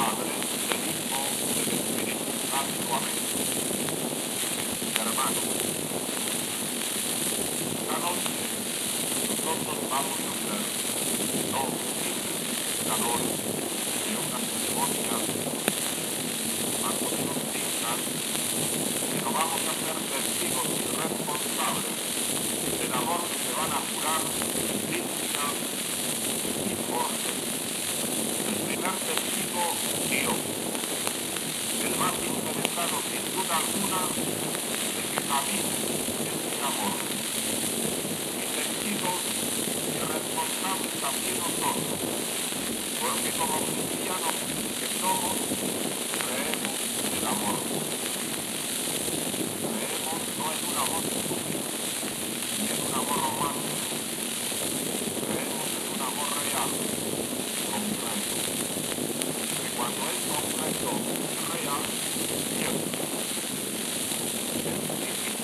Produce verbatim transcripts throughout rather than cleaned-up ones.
Padre, del Hijo, del Espíritu Santo. Amén. Hermanos, esta noche nosotros vamos a hacer dos indicadores de una ceremonia más o menos digna, pero vamos a ser testigos y responsables del amor que se van a jurar Virginia y Jorge. El primer testigo, Dios, el más interesado sin duda alguna de que camine en mi amor. Y testigos y responsables también nosotros, porque como cristianos que somos, creemos en el amor. Creemos no en un amor estúpido, ni en un amor romántico. Creemos en un amor real, completo. Que cuando es completo y real, siempre es difícil.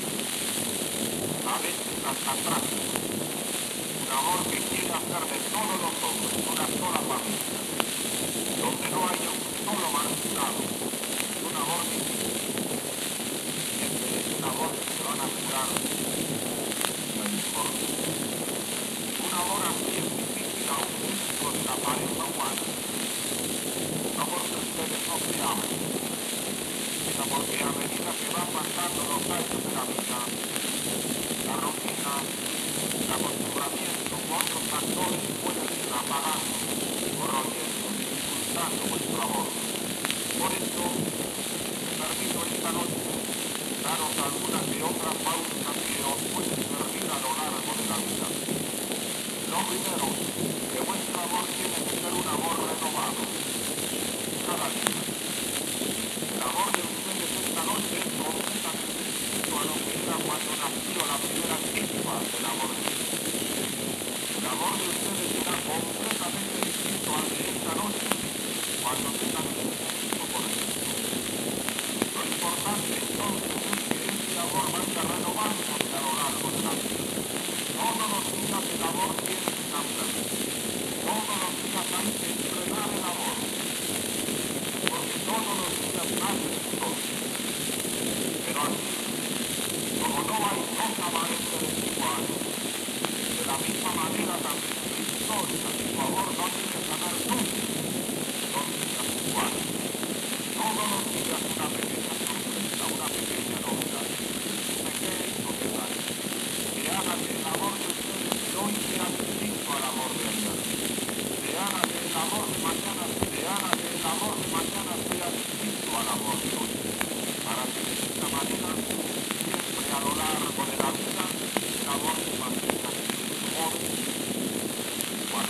A veces hasta trágico. Un amor que quiere hacer de todos los hombres una sola familia, donde no haya un solo marginado. Es un amor difícil. Y este es un amor que se van a curar la discordia. Un amor así es difícil aún dentro de la pareja humana. No porque ustedes no se amen, sino porque a medida que van pasando los años de la vida, la rutina, el acostumbramiento u otros factores pueden ir apagando, corroyendo, dificultando vuestro amor. Por eso, me permito esta noche daros algunas de otras pautas que os pueden servir a lo largo de la vida. Lo primero, que vuestro amor tiene que ser un amor renovado, cada día. El amor de ustedes esta noche es completamente distinto a lo que era cuando nació la primera chispa del amor de Dios. El amor de ustedes será completamente distinto al de esta noche cuando tengan un hijo por ejemplo. Lo importante entonces es que este amor vaya renovándose a lo largo de la vida. Todos los días el amor tiene que cambiar. Todos los días hay que entrenar el amor. Porque todos los días nace un Dios. Pero así, como no hay dos amaneces iguales, de la misma manera también en la historia de su amor no tiene que haber nunca dos días iguales. Todos los días una pequeña sorpresa, una pequeña novedad, un pequeño detalle, que haga que el amor de ustedes de hoy sea distinto al amor de ayer. Que haga que el amor de mañana, que haga que el amor de mañana sea distinto al amor de hoy. Para que de esta manera, siempre a lo largo de la vida, el amor se mantenga mejor y igual.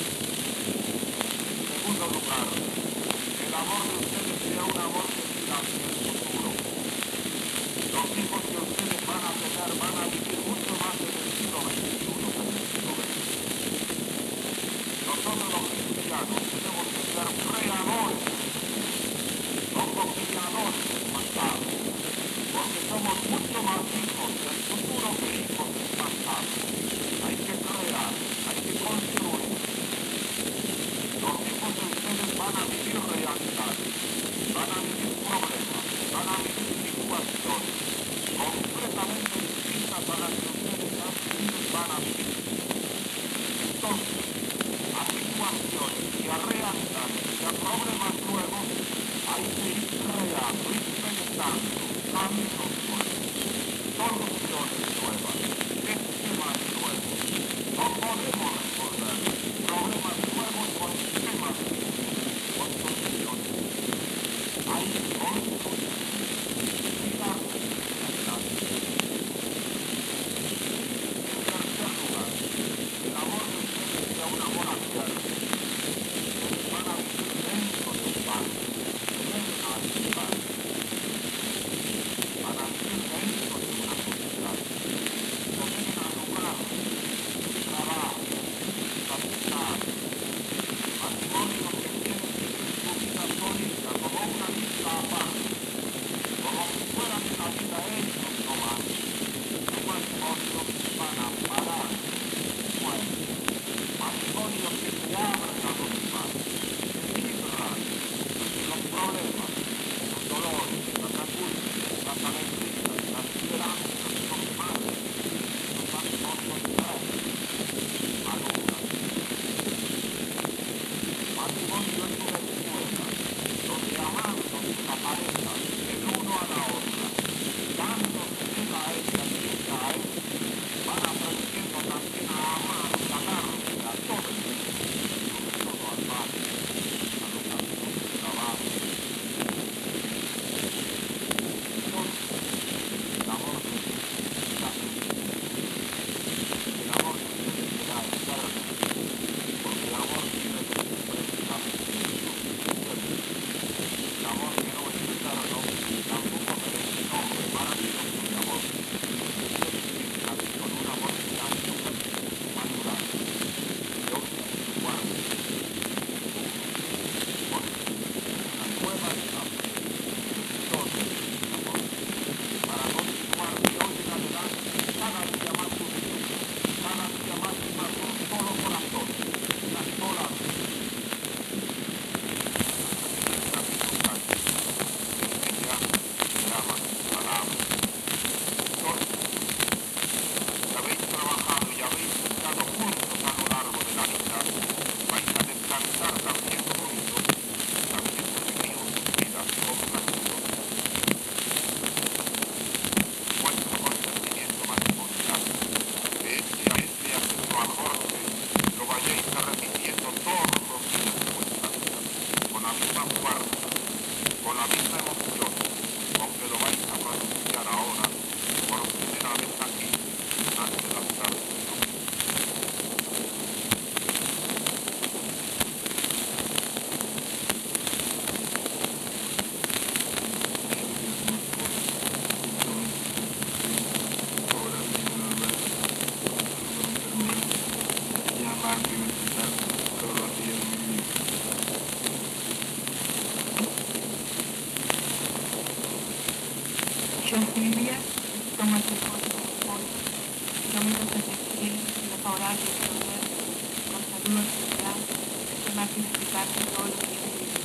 En segundo lugar, que el amor de ustedes sea un amor que mira hacia el futuro. Los hijos que ustedes van a tener van a vivir mucho más en el siglo veintiuno que en el siglo veinte. Nosotros los cristianos tenemos que ser creadores del futuro, no copiadores del pasado, porque somos mucho más hijos del futuro que hijos del pasado. Hay que crear, hay que construir. Los hijos de ustedes van a vivir realidades, van a vivir problemas, van la misma emoción con que lo vais a pronunciar ahora por primera vez aquí ante las tardes. Yo Silvia, toma tu corazón hoy, kilómetros desde Chile, los horarios de volver, con saludos especial, que más que explicarte todo lo que he vivido.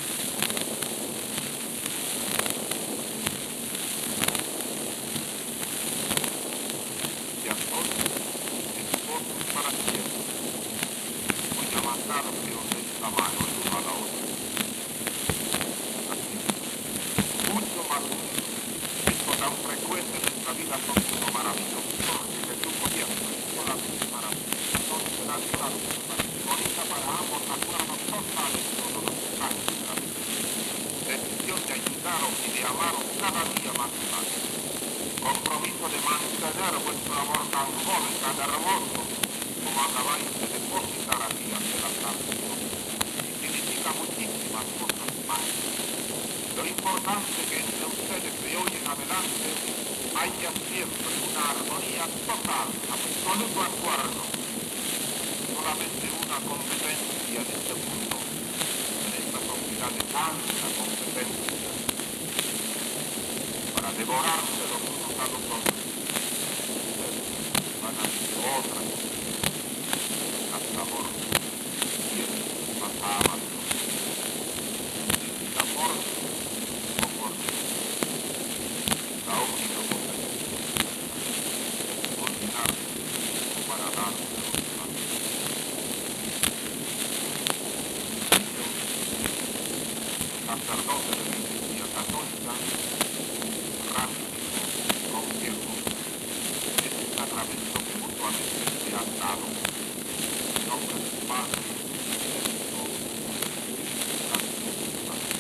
Y entonces, esposos para siempre, cuya mandada que os deis la mano el uno a la otra. Así, mucho más unidos. Esto tan frecuente en nuestra vida son como maravilloso. Porque Jesús gobierna, solamente maravilloso. Entonces será claro, bonita para ambos, acuerdos totales todos los detalles de la vida. Decisión de ayudaros y de amaros cada día más y más. Compromiso de mantener vuestro amor tan joven, tan hermoso, como acabáis de depositar aquí ante la tarde. Y significa muchísimas cosas más. Lo importante que entre ustedes de hoy en adelante haya siempre una armonía total, absoluto acuerdo. Solamente una competencia en este mundo, en esta sociedad de tanta competencia, para devorarse los unos a los otros. Ustedes van a vivir otra cosa, hasta amor, tienen más amas, y amor, amor, la única cosa que es olvidarse para darse a los demás. Sacerdote de la Iglesia Católica, rápido, confirmo, este sacramento que mutuamente se ha dado, en nombre del Padre, del Hijo, del Santo Espíritu.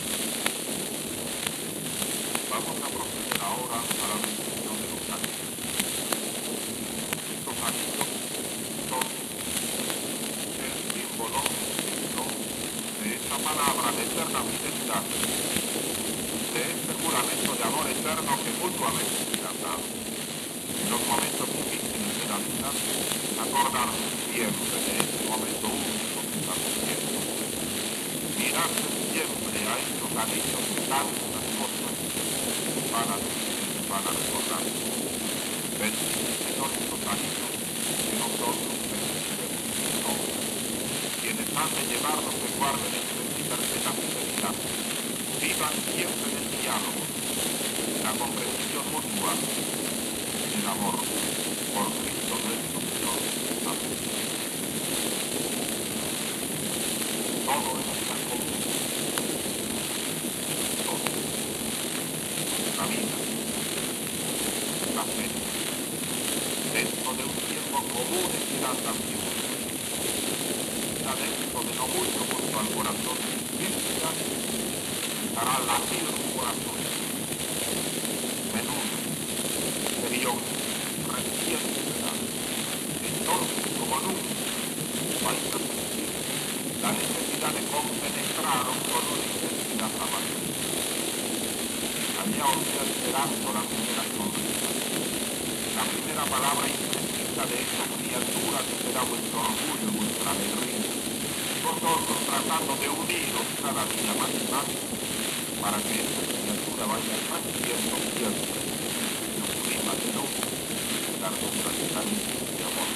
Vamos a proceder ahora a la bendición de los anillos. Estos anillos son el símbolo ¿no? de esta palabra de eterna fidelidad, de este juramento de amor eterno que mutuamente se han dado. En los momentos difíciles de la vida, acordarse siempre de este momento único que estamos viviendo. Mirarse siempre a estos anillos que tantas cosas van a decir y van a recordar. Bendice, Señor, estos anillos que nosotros bendicemos. Quienes han de llevarnos se guarden entre sí perfecta fidelidad. Vivan siempre en el diálogo, en la comprensión mutua, en el amor por Cristo nuestro Señor. Amén. Todo está común. Todo. La vida, la fe, dentro de un tiempo común serán también. Está dentro de no mucho junto al corazón de Cristo, estará latido su corazón. Menudo, serioso, reciente será. Entonces, como nunca, vais a sentir la necesidad de compenetraros con una intensidad amante. Allá os irá esperando la primera sonrisa, la primera palabra imprecisa de esa criatura que será vuestro orgullo, vuestra alegría. Y vosotros tratando de uniros cada día más y más para que esa criatura vaya creciendo siempre en los climas de luz, la hermosura de cariño y amor.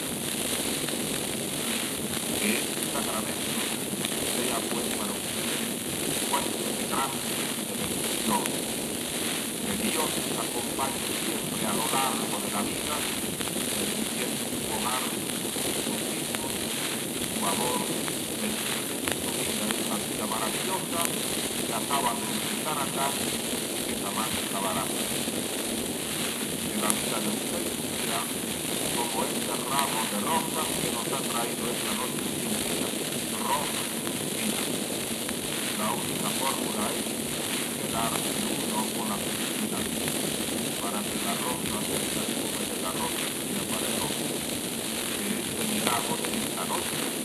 Que este sacramento sea pues para ustedes fuente de gracia y de bendición. Que Dios les acompañe siempre a lo largo de la vida, bendiciendo su hogar, sus hijos, su amor, bendiciendo su vida, esa vida maravillosa que acaban de empezar acá y que jamás acabará. Que la vida de ustedes sea como este ramo de rosas que nos ha traído esta noche Silvia, rosas espinas. La única fórmula es dar el uno con la piscina para que la rosa se perfume de la rosa que se apareció. Este milagro de esta noche